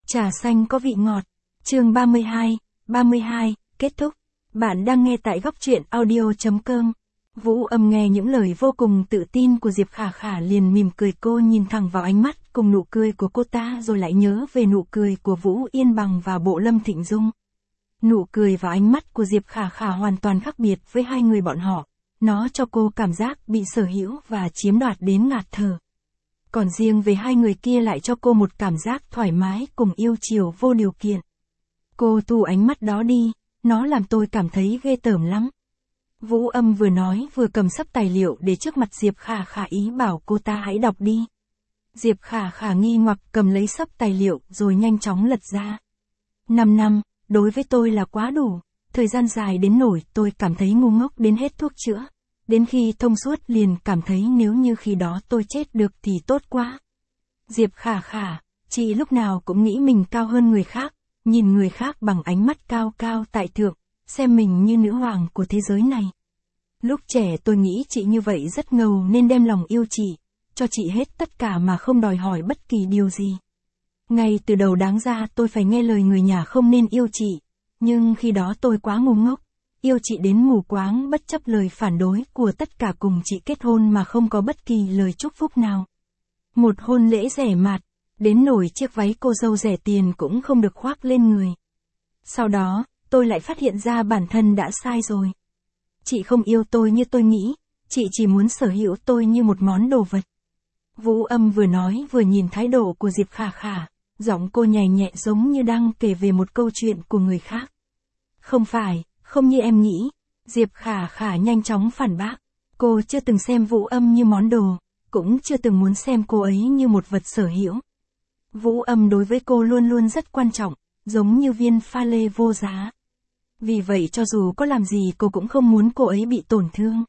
Trà xanh có vị ngọt. Chương 32, kết thúc. Bạn đang nghe tại góc truyện audio.com. Vũ Âm nghe những lời vô cùng tự tin của Diệp Khả Khả liền mỉm cười, cô nhìn thẳng vào ánh mắt cùng nụ cười của cô ta rồi lại nhớ về nụ cười của Vũ Yên Bằng và Bộ Lâm Thịnh Dung. Nụ cười và ánh mắt của Diệp Khả Khả hoàn toàn khác biệt với hai người bọn họ. Nó cho cô cảm giác bị sở hữu và chiếm đoạt đến ngạt thở. Còn riêng về hai người kia lại cho cô một cảm giác thoải mái cùng yêu chiều vô điều kiện. Cô thu ánh mắt đó đi, nó làm tôi cảm thấy ghê tởm lắm. Vũ Âm vừa nói vừa cầm sấp tài liệu để trước mặt Diệp Khả Khả, ý bảo cô ta hãy đọc đi. Diệp Khả Khả nghi hoặc cầm lấy sấp tài liệu rồi nhanh chóng lật ra. 5 năm, đối với tôi là quá đủ, thời gian dài đến nỗi tôi cảm thấy ngu ngốc đến hết thuốc chữa. Đến khi thông suốt liền cảm thấy nếu như khi đó tôi chết được thì tốt quá. Diệp Khả Khả, chị lúc nào cũng nghĩ mình cao hơn người khác, nhìn người khác bằng ánh mắt cao cao tại thượng, xem mình như nữ hoàng của thế giới này. Lúc trẻ tôi nghĩ chị như vậy rất ngầu nên đem lòng yêu chị, cho chị hết tất cả mà không đòi hỏi bất kỳ điều gì. Ngay từ đầu đáng ra tôi phải nghe lời người nhà không nên yêu chị, nhưng khi đó tôi quá ngu ngốc, yêu chị đến mù quáng bất chấp lời phản đối của tất cả cùng chị kết hôn mà không có bất kỳ lời chúc phúc nào. Một hôn lễ rẻ mạt, đến nỗi chiếc váy cô dâu rẻ tiền cũng không được khoác lên người. Sau đó, tôi lại phát hiện ra bản thân đã sai rồi. Chị không yêu tôi như tôi nghĩ, chị chỉ muốn sở hữu tôi như một món đồ vật. Vũ Âm vừa nói vừa nhìn thái độ của Diệp Khả Khả, giọng cô nhẹ nhẹ giống như đang kể về một câu chuyện của người khác. Không phải, không như em nghĩ. Diệp Khả Khả nhanh chóng phản bác. Cô chưa từng xem Vũ Âm như món đồ, cũng chưa từng muốn xem cô ấy như một vật sở hữu. Vũ Âm đối với cô luôn luôn rất quan trọng, giống như viên pha lê vô giá. Vì vậy cho dù có làm gì cô cũng không muốn cô ấy bị tổn thương.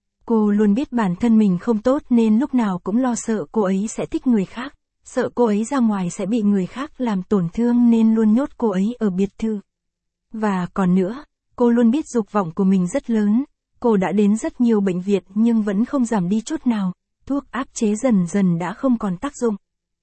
Cô luôn biết bản thân mình không tốt nên lúc nào cũng lo sợ cô ấy sẽ thích người khác, sợ cô ấy ra ngoài sẽ bị người khác làm tổn thương nên luôn nhốt cô ấy ở biệt thự. Và còn nữa, cô luôn biết dục vọng của mình rất lớn, cô đã đến rất nhiều bệnh viện nhưng vẫn không giảm đi chút nào, thuốc áp chế dần dần đã không còn tác dụng.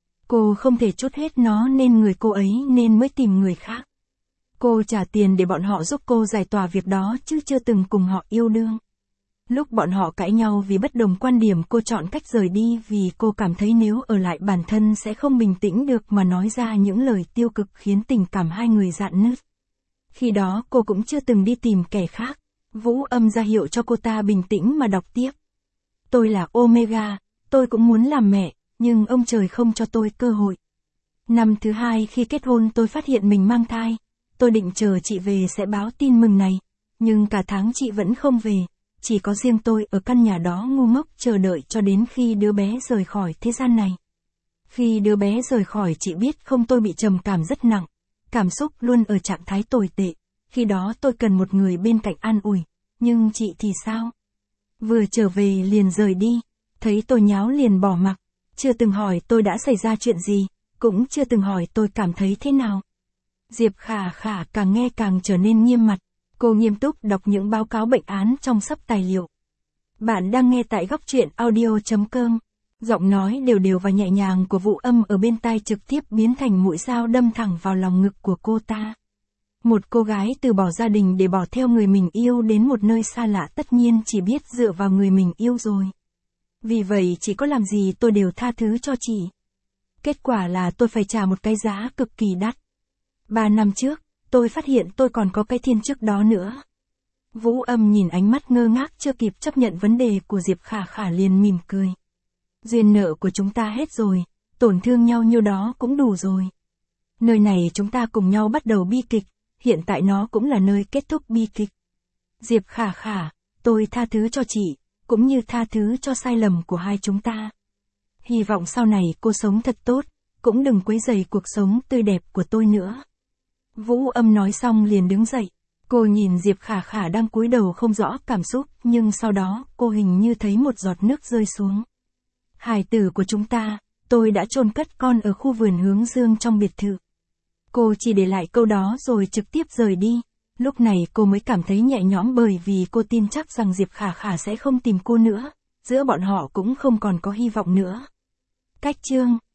Cô không thể trút hết nó nên người cô ấy nên mới tìm người khác. Cô trả tiền để bọn họ giúp cô giải tỏa việc đó chứ chưa từng cùng họ yêu đương. Lúc bọn họ cãi nhau vì bất đồng quan điểm cô chọn cách rời đi vì cô cảm thấy nếu ở lại bản thân sẽ không bình tĩnh được mà nói ra những lời tiêu cực khiến tình cảm hai người rạn nứt. Khi đó cô cũng chưa từng đi tìm kẻ khác. Vũ Âm ra hiệu cho cô ta bình tĩnh mà đọc tiếp. Tôi là Omega, tôi cũng muốn làm mẹ, nhưng ông trời không cho tôi cơ hội. Năm thứ 2 khi kết hôn tôi phát hiện mình mang thai. Tôi định chờ chị về sẽ báo tin mừng này, nhưng cả tháng chị vẫn không về, chỉ có riêng tôi ở căn nhà đó ngu ngốc chờ đợi cho đến khi đứa bé rời khỏi thế gian này. Khi đứa bé rời khỏi chị biết không, tôi bị trầm cảm rất nặng, cảm xúc luôn ở trạng thái tồi tệ, khi đó tôi cần một người bên cạnh an ủi, nhưng chị thì sao? Vừa trở về liền rời đi, thấy tôi nháo liền bỏ mặc, chưa từng hỏi tôi đã xảy ra chuyện gì, cũng chưa từng hỏi tôi cảm thấy thế nào. Diệp Khả Khả càng nghe càng trở nên nghiêm mặt, cô nghiêm túc đọc những báo cáo bệnh án trong sấp tài liệu. Bạn đang nghe tại góc truyện audio.com. Giọng nói đều đều và nhẹ nhàng của Vũ Âm ở bên tai trực tiếp biến thành mũi dao đâm thẳng vào lòng ngực của cô ta. Một cô gái từ bỏ gia đình để bỏ theo người mình yêu đến một nơi xa lạ tất nhiên chỉ biết dựa vào người mình yêu rồi. Vì vậy chỉ có làm gì tôi đều tha thứ cho chị. Kết quả là tôi phải trả một cái giá cực kỳ đắt. 3 năm trước, tôi phát hiện tôi còn có cái thiên trước đó nữa. Vũ Âm nhìn ánh mắt ngơ ngác chưa kịp chấp nhận vấn đề của Diệp Khả Khả liền mỉm cười. Duyên nợ của chúng ta hết rồi, tổn thương nhau nhiêu đó cũng đủ rồi. Nơi này chúng ta cùng nhau bắt đầu bi kịch, hiện tại nó cũng là nơi kết thúc bi kịch. Diệp Khả Khả, tôi tha thứ cho chị, cũng như tha thứ cho sai lầm của hai chúng ta. Hy vọng sau này cô sống thật tốt, cũng đừng quấy rầy cuộc sống tươi đẹp của tôi nữa. Vũ Âm nói xong liền đứng dậy. Cô nhìn Diệp Khả Khả đang cúi đầu không rõ cảm xúc, nhưng sau đó cô hình như thấy một giọt nước rơi xuống. Hài tử của chúng ta, tôi đã chôn cất con ở khu vườn hướng dương trong biệt thự. Cô chỉ để lại câu đó rồi trực tiếp rời đi. Lúc này cô mới cảm thấy nhẹ nhõm bởi vì cô tin chắc rằng Diệp Khả Khả sẽ không tìm cô nữa. Giữa bọn họ cũng không còn có hy vọng nữa. Cách chương